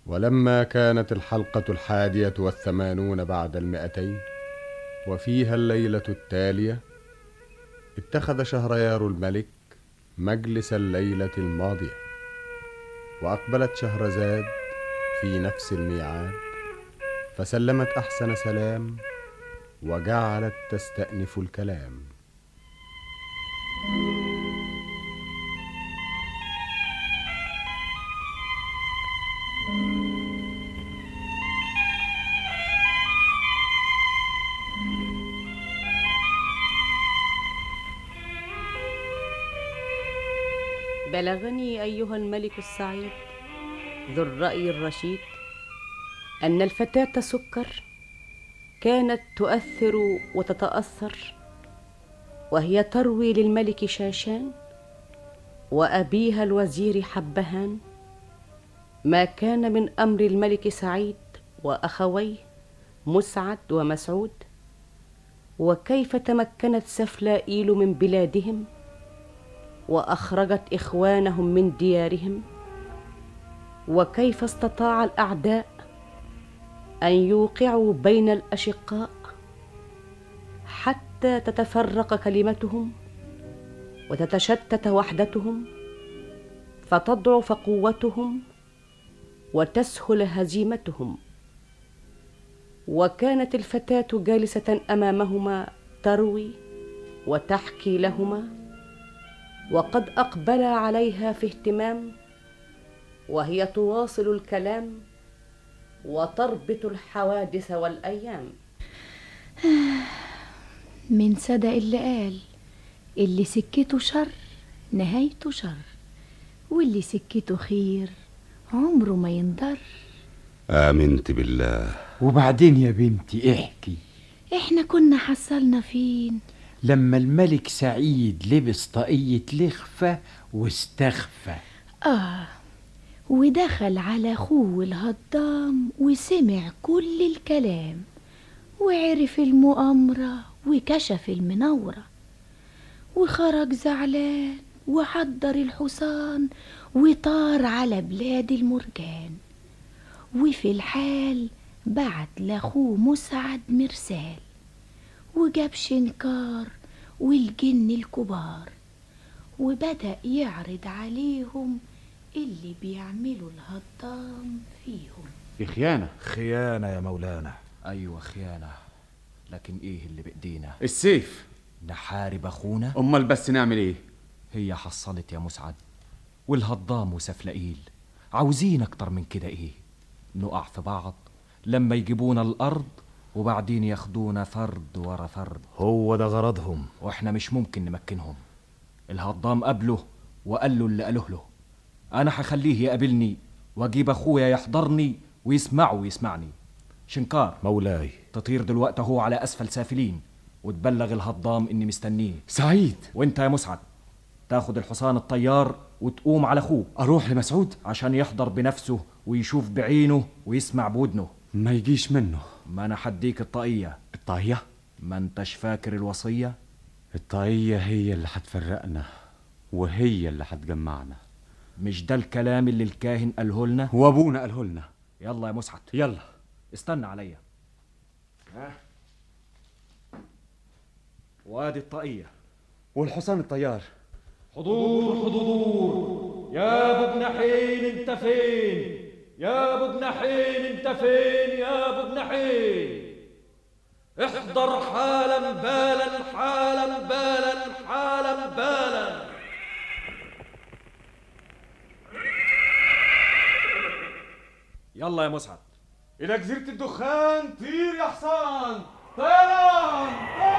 ولما كانت الحلقة 81 بعد 200 وفيها الليلة التالية، اتخذ شهريار الملك مجلس الليلة الماضية، وأقبلت شهرزاد في نفس الميعاد، فسلمت أحسن سلام وجعلت تستأنف الكلام. بلغني أيها الملك السعيد ذو الرأي الرشيد أن الفتاة سكر كانت تؤثر وتتأثر وهي تروي للملك شاشان وأبيها الوزير حبهان ما كان من أمر الملك سعيد وأخويه مسعد ومسعود، وكيف تمكنت سفلائيل من بلادهم وأخرجت إخوانهم من ديارهم، وكيف استطاع الأعداء أن يوقعوا بين الأشقاء حتى تتفرق كلمتهم وتتشتت وحدتهم فتضعف قوتهم وتسهل هزيمتهم. وكانت الفتاة جالسة أمامهما تروي وتحكي لهما، وقد أقبلا عليها في اهتمام، وهي تواصل الكلام وتربط الحوادث والأيام. من صدق اللي قال اللي سكته شر نهايته شر، واللي سكته خير عمره ما ينضر. آمنت بالله. وبعدين يا بنتي احكي. احنا كنا حصلنا فين؟ لما الملك سعيد لبس طاقية لخفة واستخفى. ودخل على أخوه الهضام وسمع كل الكلام وعرف المؤامرة وكشف المنورة، وخرج زعلان وحضر الحصان وطار على بلاد المرجان، وفي الحال بعت لأخوه مسعد مرسال وجاب شنكار والجن الكبار، وبدأ يعرض عليهم اللي بيعملوا الهضام فيهم. في خيانة. خيانة يا مولانا. أيوة خيانة، لكن إيه اللي بإيدينا؟ السيف. نحارب أخونا؟ أمال بس نعمل إيه؟ هي حصلت يا مسعد، والهضام وسفلئيل عاوزين أكتر من كده إيه؟ نقع في بعض لما يجيبونا الأرض وبعدين ياخدونا فرد ورا فرد. هو ده غرضهم، وإحنا مش ممكن نمكنهم. الهضام قبله وقال له اللي قاله له، أنا هخليه يقابلني واجيب أخويا يحضرني ويسمعه ويسمعني. شنكار مولاي، تطير دلوقتي هو على أسفل سافلين وتبلغ الهضام إني مستنيه. سعيد. وإنت يا مسعد تاخد الحصان الطيار وتقوم على أخوه. أروح لمسعود عشان يحضر بنفسه ويشوف بعينه ويسمع بودنه. ما يجيش منه. ما أنا حديك الطاقية. الطاقية؟ ما انتش فاكر الوصية؟ الطاقية هي اللي هتفرقنا وهي اللي هتجمعنا. مش ده الكلام اللي الكاهن قاله لنا وابونا قاله لنا؟ يلا يا مسعد يلا استنى عليا. وادي الطاقية والحصان الطيار. حضور حضور. يا ابو جناحين انت فين؟ يا ابو جناحين انت فين؟ يا ابو جناحين احضر حالا بالا حالا بالا حالا بالا. يلا يا مسعد إلى جزيرة الدخان. طير يا حصان، طيران.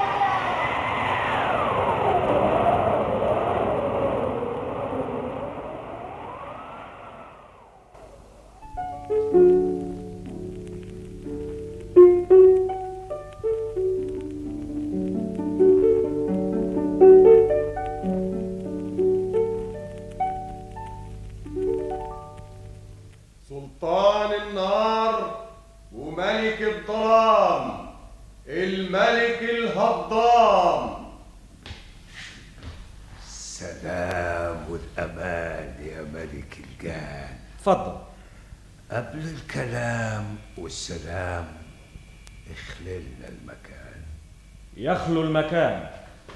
سلطان النار وملك الظلام، الملك الهضام. السلام والأمان يا ملك الجان. اتفضل. قبل الكلام والسلام اخللنا المكان. يخلو المكان.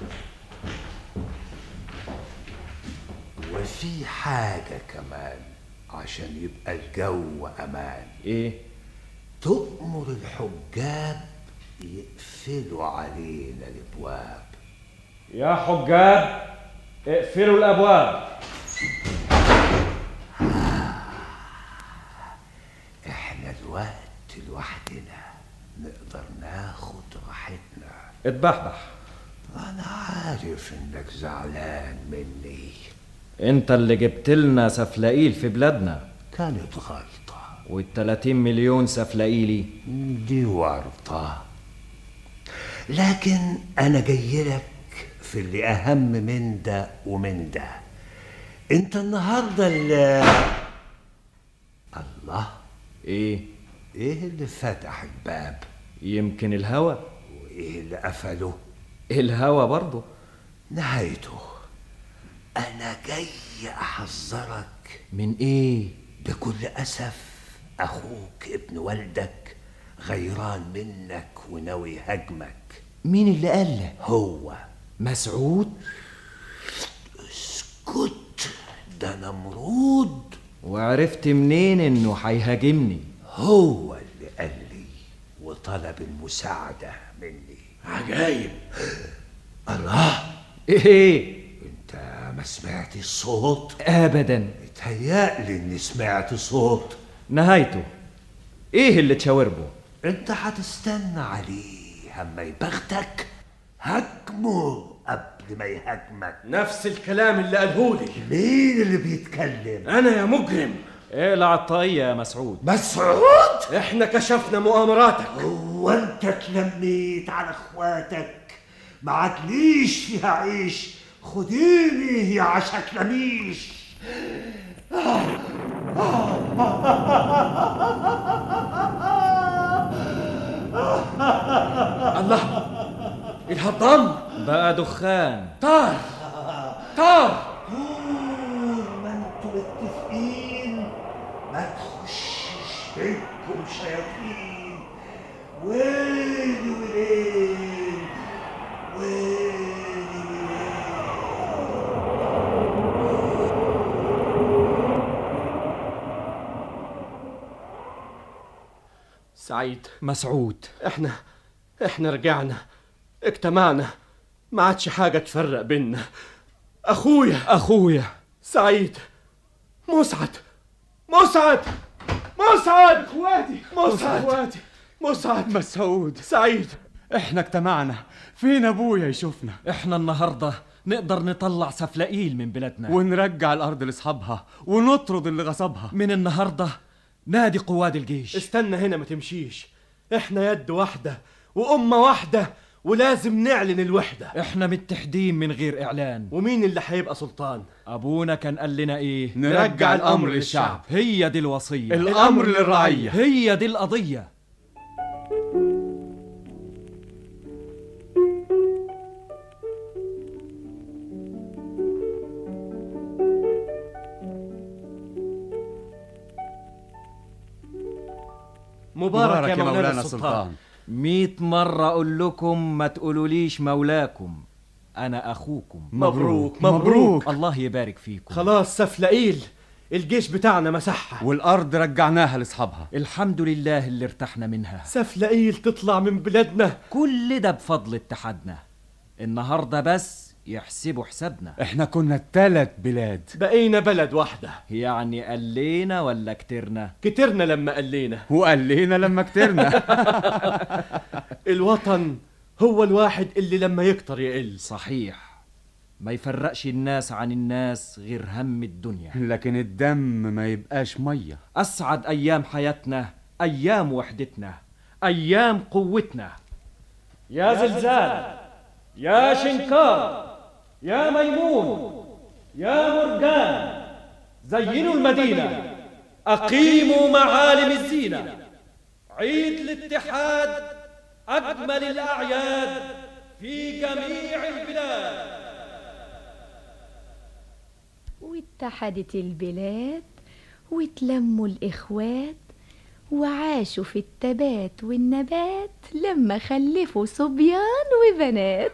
وفي حاجة كمان عشان يبقى الجو أمان. إيه؟ تؤمر الحجاب يقفلوا علينا الأبواب. يا حجاب اقفلوا الأبواب. احنا الوقت لوحدنا نقدر ناخد راحتنا. اتبحبح. أنا عارف إنك زعلان مني. انت اللي جبت لنا سفلقيل في بلادنا. كانت غلطة. وال30 مليون سفلقيلي دي ورطة. لكن أنا جاي لك في اللي أهم من ده ومن ده. أنت النهاردة الله. إيه اللي فتح الباب؟ يمكن الهوى. وإيه اللي قفله؟ الهوى برضه. نهايته. أنا جاي أحذرك. من إيه؟ بكل أسف أخوك ابن والدك غيران منك وناوي يهاجمك. مين اللي قال لك؟ هو مسعود. اسكت، ده نمرود. وعرفت منين إنه هيهاجمني؟ هو اللي قال لي وطلب المساعدة مني. عجايب. الله. إيه؟ انت ما سمعت الصوت؟ أبدا. اتهيألي اني سمعت صوت. نهايته إيه اللي تشاوربه؟ انت هتستنى عليه اما يبغتك. هاجمه قبل ما يهاجمك. نفس الكلام اللي قالهولي. مين اللي بيتكلم؟ انا يا مجرم. اقلع الطاقية يا مسعود. مسعود؟ احنا كشفنا مؤامراتك. هو انت اتلميت على اخواتك؟ ما عادليش فيها عيش. خديني يا عشتلميش. الله، الهضام بقى دخان. طار. ما انتوا متفقين ما تخشش بينكم شياطين. ويلي ويلي ويلي. سعيد. مسعود. احنا رجعنا، اجتمعنا، ما عادش حاجة تفرق بينا. اخويا سعيد. مسعد. اخواتي. مسعد. مسعود. سعيد. احنا اجتمعنا. فين ابويا يشوفنا؟ احنا النهاردة نقدر نطلع سفلقيل من بلادنا ونرجع الارض لاصحابها ونطرد اللي غصبها. من النهاردة نادي قواد الجيش. استنى هنا، ما تمشيش. احنا يد واحدة وأمة واحدة، ولازم نعلن الوحدة. احنا متحدين من غير اعلان. ومين اللي هيبقى سلطان؟ ابونا كان قال لنا ايه؟ نرجع الامر للشعب. هي دي الوصية. الامر للرعية. هي دي القضية. مبارك يا مولانا السلطان. 100 مرة أقول لكم ما تقولوليش مولاكم، أنا أخوكم. مبروك. الله يبارك فيكم. خلاص سفلقيل الجيش بتاعنا مسحها، والأرض رجعناها لأصحابها. الحمد لله اللي ارتحنا منها. سفلقيل تطلع من بلادنا. كل ده بفضل اتحادنا. النهاردة بس يحسبوا حسابنا. احنا كنا 3 بلاد، بقينا بلد واحدة. يعني قلينا ولا كترنا؟ كترنا لما قلينا، وقلينا لما كترنا. الوطن هو الواحد اللي لما يكتر يقل. صحيح، ما يفرقش الناس عن الناس غير هم الدنيا. لكن الدم ما يبقاش مية. أسعد أيام حياتنا أيام وحدتنا، أيام قوتنا. يا زلزال، يا شنكار، يا ميمون، يا مرجان، زينوا المدينة، أقيموا معالم الزينة. عيد الاتحاد أجمل الأعياد في جميع البلاد. واتحدت البلاد وتلموا الإخوات وعاشوا في التبات والنبات لما خلفوا صبيان وبنات.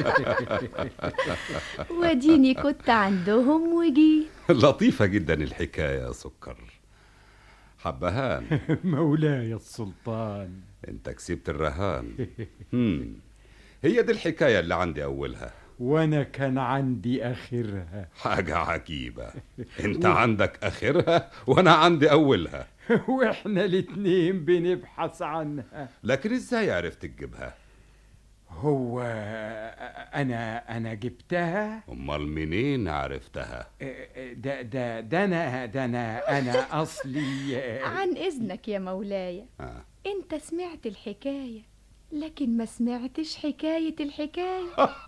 وديني كنت عندهم وجيت. لطيفة جدا الحكاية يا سكر. حبهان. مولاي السلطان. انت كسبت الرهان. هي دي الحكاية اللي عندي أولها، وانا كان عندي اخرها. حاجة عجيبة. انت عندك اخرها وانا عندي اولها. واحنا الاتنين بنبحث عنها. لكن ازاي عرفت تجيبها؟ هو انا جبتها. امال منين عرفتها؟ ده انا اصلي. عن اذنك يا مولاي. انت سمعت الحكاية لكن ما سمعتش حكاية الحكاية.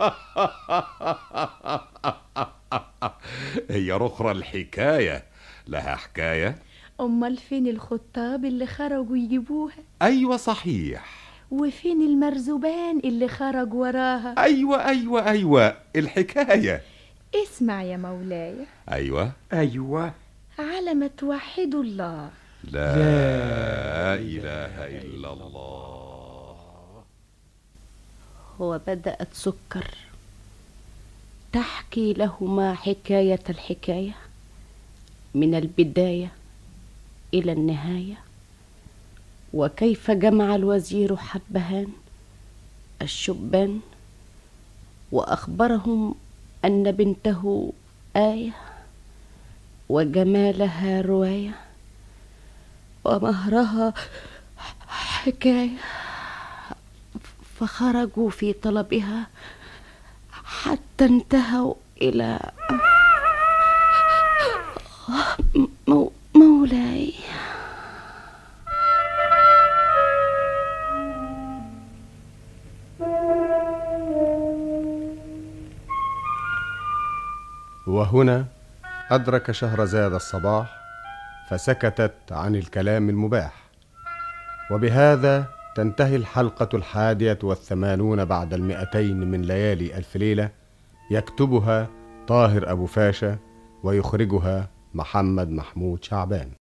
هي رخرة الحكاية لها حكاية؟ امال فين الخطاب اللي خرجوا يجيبوها؟ ايوه صحيح. وفين المرزبان اللي خرج وراها؟ ايوه الحكاية. اسمع يا مولاي. ايوه على ما توحدوا الله. لا اله الا الله. وبدأت سكر تحكي لهما حكاية الحكاية من البداية إلى النهاية، وكيف جمع الوزير حبهان الشبان وأخبرهم أن بنته آية وجمالها رواية ومهرها حكاية، فخرجوا في طلبها حتى انتهوا إلى مولاي. وهنا أدرك شهرزاد الصباح فسكتت عن الكلام المباح. وبهذا تنتهي الحلقة 81 بعد 200 من ليالي ألف ليلة، يكتبها طاهر أبو فاشا ويخرجها محمد محمود شعبان.